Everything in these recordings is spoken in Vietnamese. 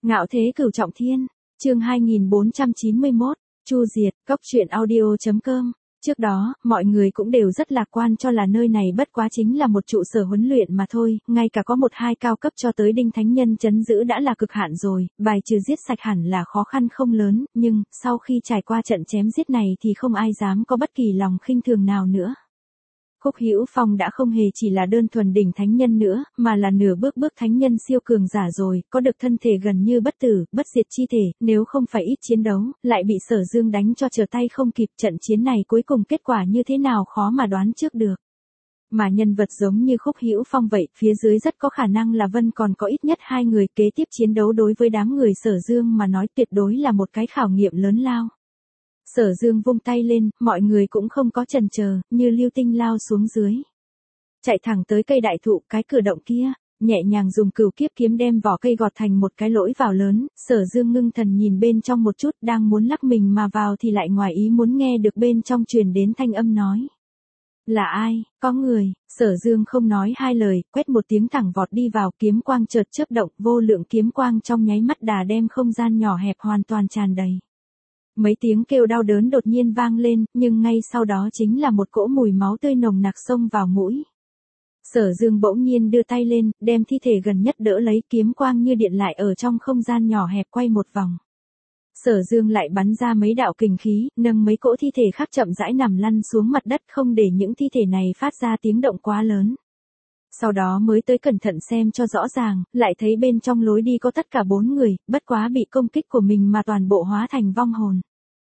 Ngạo thế cửu trọng thiên, chương 2491, Chu Diệt, Cốc truyện audio.com. Trước đó, mọi người cũng đều rất lạc quan cho là nơi này bất quá chính là một trụ sở huấn luyện mà thôi, ngay cả có một hai cao cấp cho tới đinh thánh nhân trấn giữ đã là cực hạn rồi, bài trừ giết sạch hẳn là khó khăn không lớn, nhưng, sau khi trải qua trận chém giết này thì không ai dám có bất kỳ lòng khinh thường nào nữa. Khúc Hữu Phong đã không hề chỉ là đơn thuần đỉnh thánh nhân nữa, mà là nửa bước thánh nhân siêu cường giả rồi, có được thân thể gần như bất tử, bất diệt chi thể, nếu không phải ít chiến đấu, lại bị Sở Dương đánh cho trở tay không kịp, trận chiến này cuối cùng kết quả như thế nào khó mà đoán trước được. Mà nhân vật giống như Khúc Hữu Phong vậy, phía dưới rất có khả năng là Vân còn có ít nhất hai người kế tiếp chiến đấu đối với đám người Sở Dương mà nói tuyệt đối là một cái khảo nghiệm lớn lao. Sở Dương vung tay lên, mọi người cũng không có chần chờ, như lưu tinh lao xuống dưới. Chạy thẳng tới cây đại thụ, cái cửa động kia, nhẹ nhàng dùng cửu kiếp kiếm đem vỏ cây gọt thành một cái lỗ vào lớn, Sở Dương ngưng thần nhìn bên trong một chút, đang muốn lắc mình mà vào thì lại ngoài ý muốn nghe được bên trong truyền đến thanh âm nói. Là ai, có người, Sở Dương không nói hai lời, quét một tiếng thẳng vọt đi vào, kiếm quang chợt chớp động, vô lượng kiếm quang trong nháy mắt đà đem không gian nhỏ hẹp hoàn toàn tràn đầy. Mấy tiếng kêu đau đớn đột nhiên vang lên, nhưng ngay sau đó chính là một cỗ mùi máu tươi nồng nặc xông vào mũi. Sở Dương bỗng nhiên đưa tay lên, đem thi thể gần nhất đỡ lấy, kiếm quang như điện lại ở trong không gian nhỏ hẹp quay một vòng. Sở Dương lại bắn ra mấy đạo kình khí, nâng mấy cỗ thi thể khác chậm rãi nằm lăn xuống mặt đất, không để những thi thể này phát ra tiếng động quá lớn. Sau đó mới tới cẩn thận xem cho rõ ràng, lại thấy bên trong lối đi có tất cả 4 người, bất quá bị công kích của mình mà toàn bộ hóa thành vong hồn.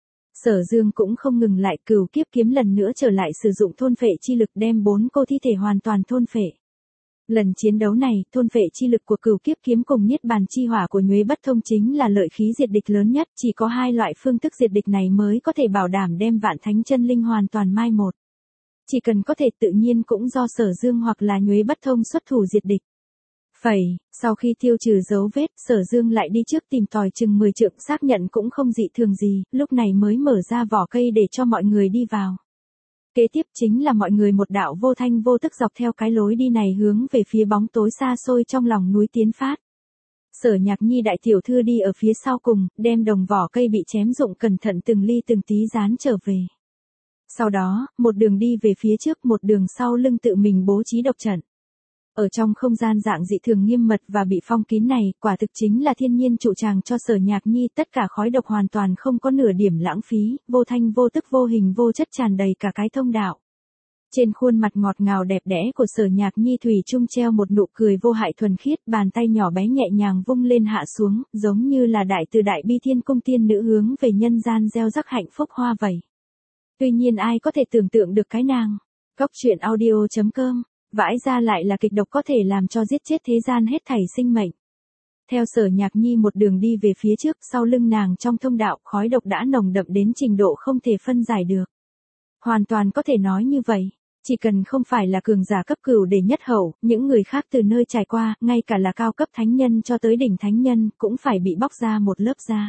Sở Dương cũng không ngừng lại, cửu kiếp kiếm lần nữa trở lại sử dụng thôn phệ chi lực đem 4 cô thi thể hoàn toàn thôn phệ. Lần chiến đấu này, thôn phệ chi lực của cửu kiếp kiếm cùng niết bàn chi hỏa của Nhuế Bất Thông chính là lợi khí diệt địch lớn nhất, chỉ có hai loại phương thức diệt địch này mới có thể bảo đảm đem Vạn Thánh chân linh hoàn toàn mai một. Chỉ cần có thể tự nhiên cũng do Sở Dương hoặc là Nhuế Bất Thông xuất thủ diệt địch. Sau khi tiêu trừ dấu vết, Sở Dương lại đi trước tìm tòi chừng 10 trượng xác nhận cũng không dị thường gì, lúc này mới mở ra vỏ cây để cho mọi người đi vào. Kế tiếp chính là mọi người một đạo vô thanh vô tức dọc theo cái lối đi này hướng về phía bóng tối xa xôi trong lòng núi tiến phát. Sở Nhạc Nhi đại tiểu thư đi ở phía sau cùng, đem đồng vỏ cây bị chém rụng cẩn thận từng ly từng tí dán trở về. Sau đó, một đường đi về phía trước, một đường sau lưng tự mình bố trí độc trận. Ở trong không gian dạng dị thường nghiêm mật và bị phong kín này, quả thực chính là thiên nhiên trụ tràng cho Sở Nhạc Nhi, tất cả khói độc hoàn toàn không có nửa điểm lãng phí, vô thanh vô tức vô hình vô chất tràn đầy cả cái thông đạo. Trên khuôn mặt ngọt ngào đẹp đẽ của Sở Nhạc Nhi thủy chung treo một nụ cười vô hại thuần khiết, bàn tay nhỏ bé nhẹ nhàng vung lên hạ xuống, giống như là đại từ đại bi thiên cung tiên nữ hướng về nhân gian gieo rắc hạnh phúc hoa vậy. Tuy nhiên ai có thể tưởng tượng được cái nàng. Cốc truyện audio.com. Vãi ra lại là kịch độc có thể làm cho giết chết thế gian hết thảy sinh mệnh. Theo Sở Nhạc Nhi một đường đi về phía trước, sau lưng nàng trong thông đạo, khói độc đã nồng đậm đến trình độ không thể phân giải được. Hoàn toàn có thể nói như vậy, chỉ cần không phải là cường giả cấp cửu để nhất hậu, những người khác từ nơi trải qua, ngay cả là cao cấp thánh nhân cho tới đỉnh thánh nhân, cũng phải bị bóc ra một lớp da.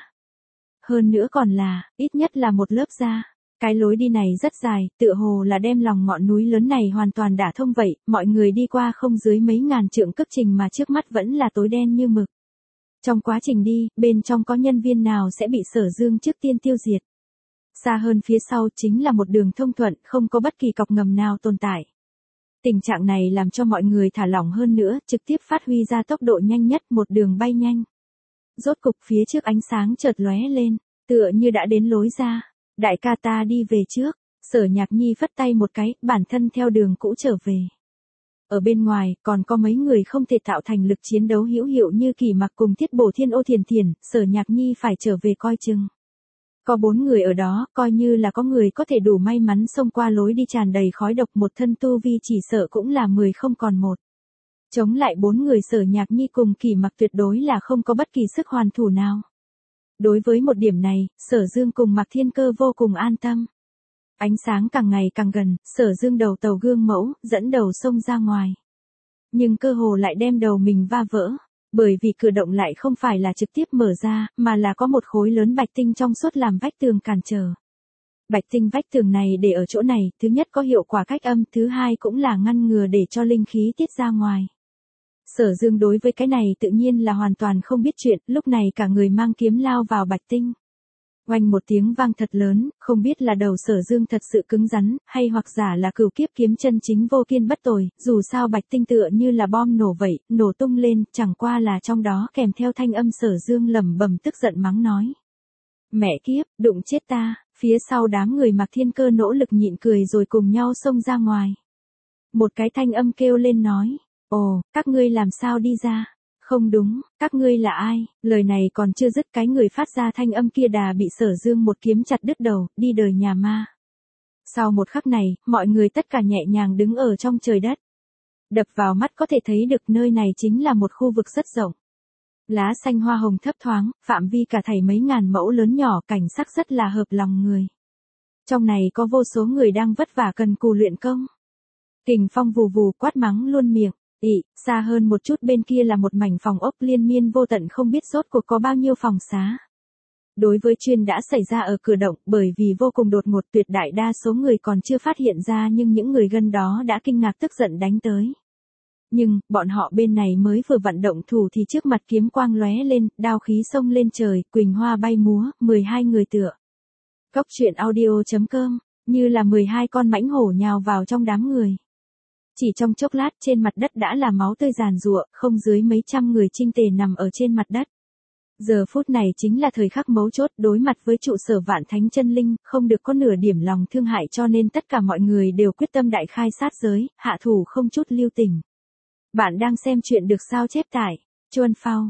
Hơn nữa còn là, ít nhất là một lớp da. Cái lối đi này rất dài, tựa hồ là đem lòng ngọn núi lớn này hoàn toàn đả thông vậy, mọi người đi qua không dưới mấy ngàn trượng cước trình mà trước mắt vẫn là tối đen như mực. Trong quá trình đi, bên trong có nhân viên nào sẽ bị Sở Dương trước tiên tiêu diệt. Xa hơn phía sau chính là một đường thông thuận, không có bất kỳ cọc ngầm nào tồn tại. Tình trạng này làm cho mọi người thả lỏng hơn nữa, trực tiếp phát huy ra tốc độ nhanh nhất, một đường bay nhanh. Rốt cục phía trước ánh sáng chợt lóe lên, tựa như đã đến lối ra. Đại ca ta đi về trước, Sở Nhạc Nhi phất tay một cái, bản thân theo đường cũ trở về. Ở bên ngoài, còn có mấy người không thể tạo thành lực chiến đấu hữu hiệu như Kỳ Mặc cùng Thiết Bổ Thiên Ô Thiền Thiền, Sở Nhạc Nhi phải trở về coi chừng. Có 4 người ở đó, coi như là có người có thể đủ may mắn xông qua lối đi tràn đầy khói độc, một thân tu vi chỉ sợ cũng là 10 không còn một. Chống lại 4 người Sở Nhạc Nhi cùng Kỳ Mặc tuyệt đối là không có bất kỳ sức hoàn thủ nào. Đối với một điểm này, Sở Dương cùng Mạc Thiên Cơ vô cùng an tâm. Ánh sáng càng ngày càng gần, Sở Dương đầu tàu gương mẫu, dẫn đầu xông ra ngoài. Nhưng cơ hồ lại đem đầu mình va vỡ, bởi vì cửa động lại không phải là trực tiếp mở ra, mà là có một khối lớn bạch tinh trong suốt làm vách tường cản trở. Bạch tinh vách tường này để ở chỗ này, thứ nhất có hiệu quả cách âm, thứ hai cũng là ngăn ngừa để cho linh khí tiết ra ngoài. Sở Dương đối với cái này tự nhiên là hoàn toàn không biết chuyện, lúc này cả người mang kiếm lao vào Bạch Tinh. Oanh một tiếng vang thật lớn, không biết là đầu Sở Dương thật sự cứng rắn, hay hoặc giả là cửu kiếp kiếm chân chính vô kiên bất tồi, dù sao Bạch Tinh tựa như là bom nổ vậy, nổ tung lên, chẳng qua là trong đó kèm theo thanh âm Sở Dương lẩm bẩm tức giận mắng nói. Mẹ kiếp, đụng chết ta, phía sau đám người Mạc Thiên Cơ nỗ lực nhịn cười rồi cùng nhau xông ra ngoài. Một cái thanh âm kêu lên nói, ồ, các ngươi làm sao đi ra? Không đúng, các ngươi là ai? Lời này còn chưa dứt cái người phát ra thanh âm kia đà bị Sở Dương một kiếm chặt đứt đầu, đi đời nhà ma. Sau một khắc này, mọi người tất cả nhẹ nhàng đứng ở trong trời đất. Đập vào mắt có thể thấy được nơi này chính là một khu vực rất rộng. Lá xanh hoa hồng thấp thoáng, phạm vi cả thảy mấy ngàn mẫu lớn nhỏ, cảnh sắc rất là hợp lòng người. Trong này có vô số người đang vất vả cần cù luyện công. Kình phong vù vù quát mắng luôn miệng. Xa hơn một chút bên kia là một mảnh phòng ốc liên miên vô tận không biết rốt cuộc có bao nhiêu phòng xá. Đối với chuyện đã xảy ra ở cửa động, bởi vì vô cùng đột ngột tuyệt đại đa số người còn chưa phát hiện ra, nhưng những người gần đó đã kinh ngạc tức giận đánh tới. Nhưng, bọn họ bên này mới vừa vận động thủ thì trước mặt kiếm quang lóe lên, đao khí xông lên trời, quỳnh hoa bay múa, 12 người tựa. Cốc truyện audio.com, như là 12 con mãnh hổ nhào vào trong đám người. Chỉ trong chốc lát trên mặt đất đã là máu tươi giàn giụa, không dưới mấy trăm người chinh tề nằm ở trên mặt đất. Giờ phút này chính là thời khắc mấu chốt, đối mặt với trụ sở Vạn Thánh Chân Linh, không được có nửa điểm lòng thương hại, cho nên tất cả mọi người đều quyết tâm đại khai sát giới, hạ thủ không chút lưu tình. Bạn đang xem chuyện được sao chép tại Chuan Phao,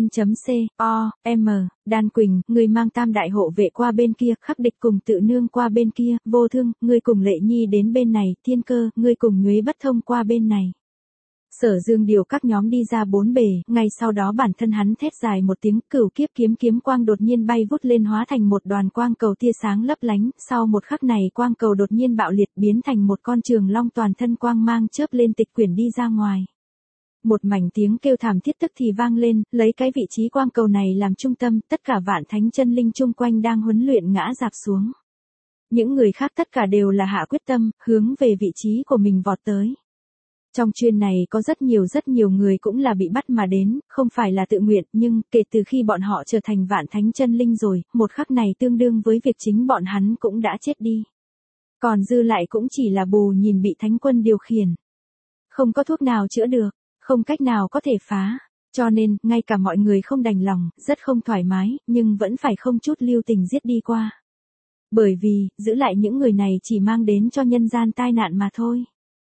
vn.com, Đan Quỳnh, người mang tam đại hộ vệ qua bên kia, Khắc Địch cùng Tự Nương qua bên kia, Vô Thương, người cùng Lệ Nhi đến bên này, Thiên Cơ, người cùng Nhuế Bất Thông qua bên này. Sở Dương điều các nhóm đi ra bốn bề, ngay sau đó bản thân hắn thét dài một tiếng, cửu kiếp kiếm quang đột nhiên bay vút lên hóa thành một đoàn quang cầu tia sáng lấp lánh, sau một khắc này quang cầu đột nhiên bạo liệt biến thành một con trường long toàn thân quang mang chớp lên tịch quyển đi ra ngoài. Một mảnh tiếng kêu thảm thiết tức thì vang lên, lấy cái vị trí quang cầu này làm trung tâm, tất cả Vạn Thánh Chân Linh chung quanh đang huấn luyện ngã rạp xuống. Những người khác tất cả đều là hạ quyết tâm, hướng về vị trí của mình vọt tới. Trong chuyên này có rất nhiều người cũng là bị bắt mà đến, không phải là tự nguyện, nhưng kể từ khi bọn họ trở thành Vạn Thánh Chân Linh rồi, một khắc này tương đương với việc chính bọn hắn cũng đã chết đi. Còn dư lại cũng chỉ là bù nhìn bị Thánh Quân điều khiển. Không có thuốc nào chữa được, không cách nào có thể phá. Cho nên, ngay cả mọi người không đành lòng, rất không thoải mái, nhưng vẫn phải không chút lưu tình giết đi qua. Bởi vì, giữ lại những người này chỉ mang đến cho nhân gian tai nạn mà thôi.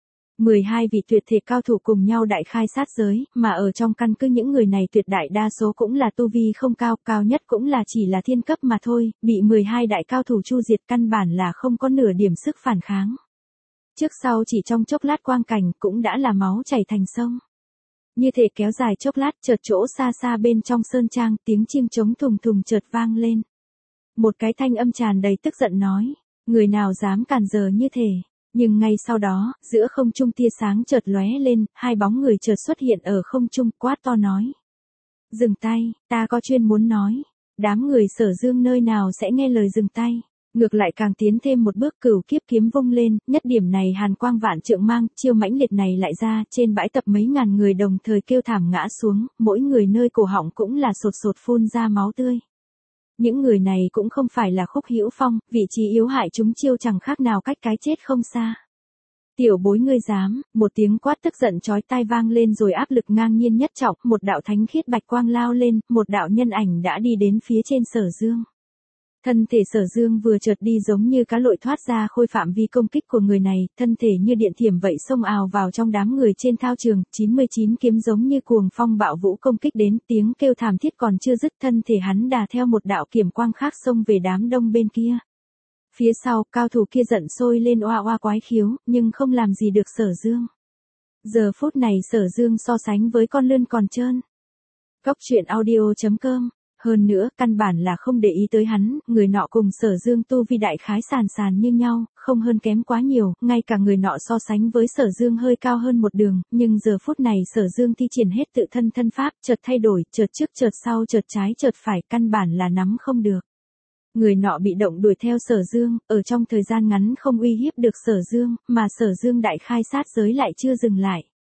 12 vị tuyệt thể cao thủ cùng nhau đại khai sát giới, mà ở trong căn cứ những người này tuyệt đại đa số cũng là tu vi không cao, cao nhất cũng là chỉ là thiên cấp mà thôi, bị 12 đại cao thủ chu diệt căn bản là không có nửa điểm sức phản kháng. Trước sau chỉ trong chốc lát quang cảnh cũng đã là máu chảy thành sông. Như thể kéo dài chốc lát, chợt chỗ xa xa bên trong sơn trang, tiếng chim trống thùng thùng chợt vang lên. Một cái thanh âm tràn đầy tức giận nói, người nào dám cản giờ như thế. Nhưng ngay sau đó, giữa không trung tia sáng chợt lóe lên, hai bóng người chợt xuất hiện ở không trung, quát to nói. Dừng tay, ta có chuyên muốn nói. Đám người Sở Dương nơi nào sẽ nghe lời dừng tay. Ngược lại càng tiến thêm một bước, cửu kiếp kiếm vung lên, nhất điểm này hàn quang vạn trượng mang, chiêu mãnh liệt này lại ra, trên bãi tập mấy ngàn người đồng thời kêu thảm ngã xuống, mỗi người nơi cổ họng cũng là sột sột phun ra máu tươi. Những người này cũng không phải là Khúc Hữu Phong, vị trí yếu hại chúng chiêu chẳng khác nào cách cái chết không xa. Tiểu bối ngươi dám, một tiếng quát tức giận chói tai vang lên rồi áp lực ngang nhiên nhất trọng, một đạo thánh khiết bạch quang lao lên, một đạo nhân ảnh đã đi đến phía trên Sở Dương. Thân thể Sở Dương vừa chợt đi giống như cá lội thoát ra khôi phạm vi công kích của người này, thân thể như điện thiểm vậy xông ào vào trong đám người trên thao trường, 99 kiếm giống như cuồng phong bạo vũ công kích đến, tiếng kêu thảm thiết còn chưa dứt, thân thể hắn đà theo một đạo kiểm quang khác xông về đám đông bên kia. Phía sau, cao thủ kia giận sôi lên oa oa quái khiếu, nhưng không làm gì được Sở Dương. Giờ phút này Sở Dương so sánh với con lươn còn trơn. Cốc truyện audio.com. Hơn nữa, căn bản là không để ý tới hắn, người nọ cùng Sở Dương tu vi đại khái sàn như nhau, không hơn kém quá nhiều, ngay cả người nọ so sánh với Sở Dương hơi cao hơn một đường, nhưng giờ phút này Sở Dương thi triển hết tự thân thân pháp, chợt thay đổi, chợt trước chợt sau chợt trái chợt phải, căn bản là nắm không được. Người nọ bị động đuổi theo Sở Dương, ở trong thời gian ngắn không uy hiếp được Sở Dương, mà Sở Dương đại khai sát giới lại chưa dừng lại.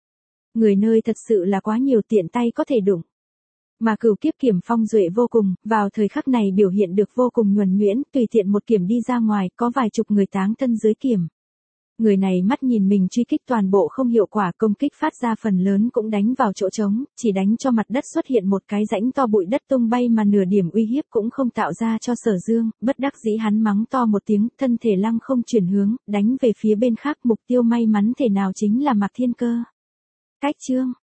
Người nơi thật sự là quá nhiều tiện tay có thể đụng. Mà Cửu Kiếp Kiểm phong duệ vô cùng, vào thời khắc này biểu hiện được vô cùng nhuần nhuyễn, tùy tiện một kiểm đi ra ngoài, có vài chục người táng thân dưới kiểm. Người này mắt nhìn mình truy kích toàn bộ không hiệu quả, công kích phát ra phần lớn cũng đánh vào chỗ trống, chỉ đánh cho mặt đất xuất hiện một cái rãnh to, bụi đất tung bay mà nửa điểm uy hiếp cũng không tạo ra cho Sở Dương, bất đắc dĩ hắn mắng to một tiếng, thân thể lăng không chuyển hướng, đánh về phía bên khác, mục tiêu may mắn thể nào chính là Mạc Thiên Cơ. Cách chương